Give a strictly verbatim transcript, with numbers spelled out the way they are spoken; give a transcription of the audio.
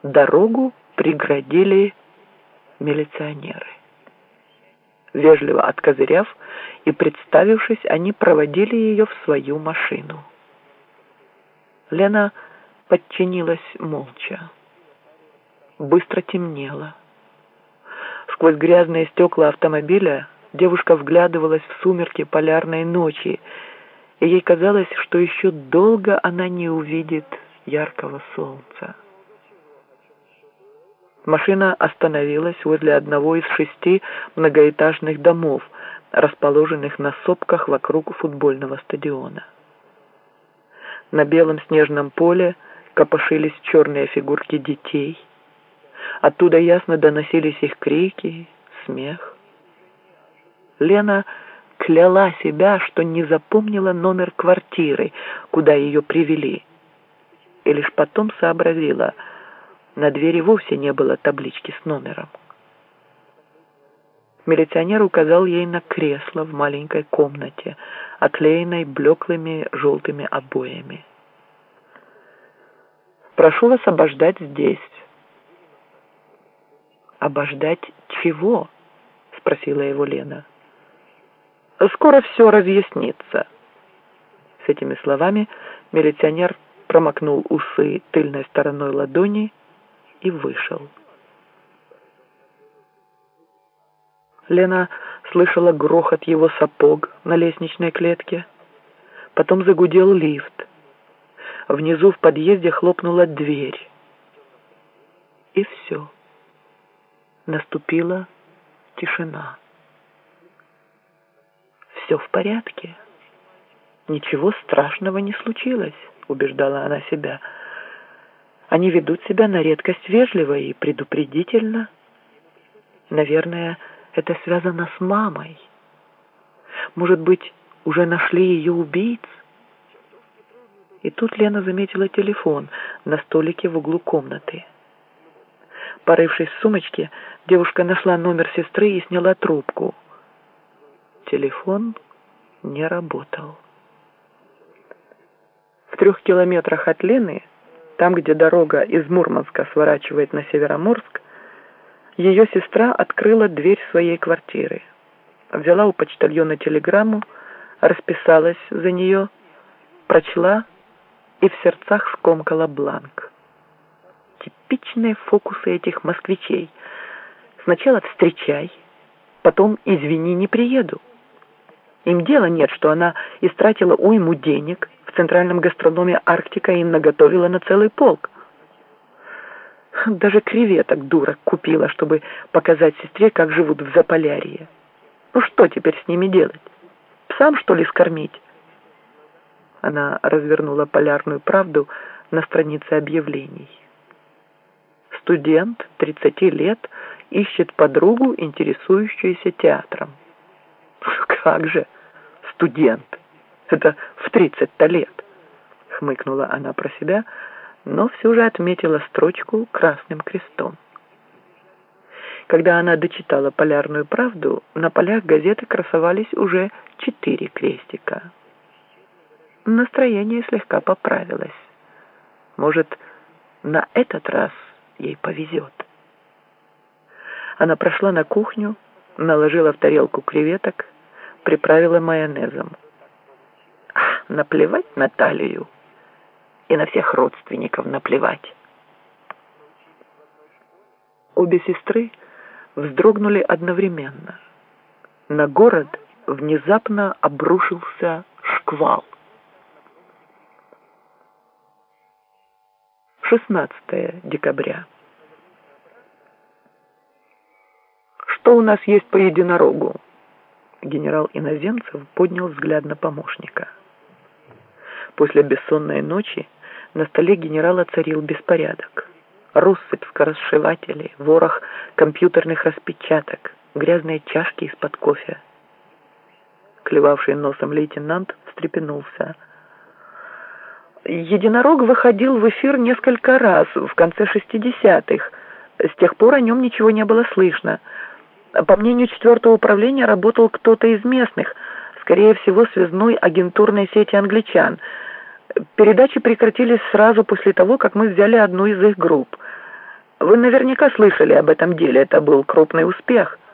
дорогу преградили милиционеры. Вежливо откозыряв и представившись, они проводили ее в свою машину. Лена подчинилась молча. Быстро темнело. Сквозь грязные стекла автомобиля девушка вглядывалась в сумерки полярной ночи, и ей казалось, что еще долго она не увидит яркого солнца. Машина остановилась возле одного из шести многоэтажных домов, расположенных на сопках вокруг футбольного стадиона. На белом снежном поле копошились черные фигурки детей. Оттуда ясно доносились их крики, смех. Лена кляла себя, что не запомнила номер квартиры, куда ее привели, и лишь потом сообразила: на двери вовсе не было таблички с номером. Милиционер указал ей на кресло в маленькой комнате, оклеенной блеклыми желтыми обоями. «Прошу вас обождать здесь». «Обождать чего?» — спросила его Лена. «Скоро все разъяснится». С этими словами милиционер промокнул усы тыльной стороной ладони и вышел. Лена слышала грохот его сапог на лестничной клетке. Потом загудел лифт. Внизу в подъезде хлопнула дверь. И все. Наступила тишина. «Все в порядке. Ничего страшного не случилось», — убеждала она себя. «Они ведут себя на редкость вежливо и предупредительно. Наверное, это связано с мамой. Может быть, уже нашли ее убийц?» И тут Лена заметила телефон на столике в углу комнаты. Порывшись в сумочке, девушка нашла номер сестры и сняла трубку. Телефон не работал. В трех километрах от Лены, там, где дорога из Мурманска сворачивает на Североморск, ее сестра открыла дверь своей квартиры, взяла у почтальона телеграмму, расписалась за нее, прочла и в сердцах скомкала бланк. Типичные фокусы этих москвичей. Сначала встречай, потом извини, не приеду. Им дела нет, что она истратила уйму денег в центральном гастрономе «Арктика» и наготовила на целый полк. Даже креветок дура купила, чтобы показать сестре, как живут в Заполярье. Ну что теперь с ними делать? Псам, что ли, скормить? Она развернула «Полярную правду» на странице объявлений. Студент, тридцати лет, ищет подругу, интересующуюся театром. Как же студент? Это в тридцать-то лет, хмыкнула она про себя, но все же отметила строчку красным крестом. Когда она дочитала «Полярную правду», на полях газеты красовались уже четыре крестика. Настроение слегка поправилось. Может, на этот раз ей повезет. Она прошла на кухню, наложила в тарелку креветок, приправила майонезом. Ах, наплевать на Талию. И на всех родственников наплевать. Обе сестры вздрогнули одновременно. На город внезапно обрушился шквал. шестнадцатое декабря. «Что у нас есть по единорогу?» Генерал Иноземцев поднял взгляд на помощника. После бессонной ночи на столе генерала царил беспорядок. Россыпь скоросшивателей, ворох компьютерных распечаток, грязные чашки из-под кофе. Клевавший носом лейтенант встрепенулся. «Единорог выходил в эфир несколько раз в конце шестидесятых. С тех пор о нем ничего не было слышно. По мнению четвертого управления, работал кто-то из местных, скорее всего, связной агентурной сети англичан. Передачи прекратились сразу после того, как мы взяли одну из их групп. Вы наверняка слышали об этом деле, это был крупный успех.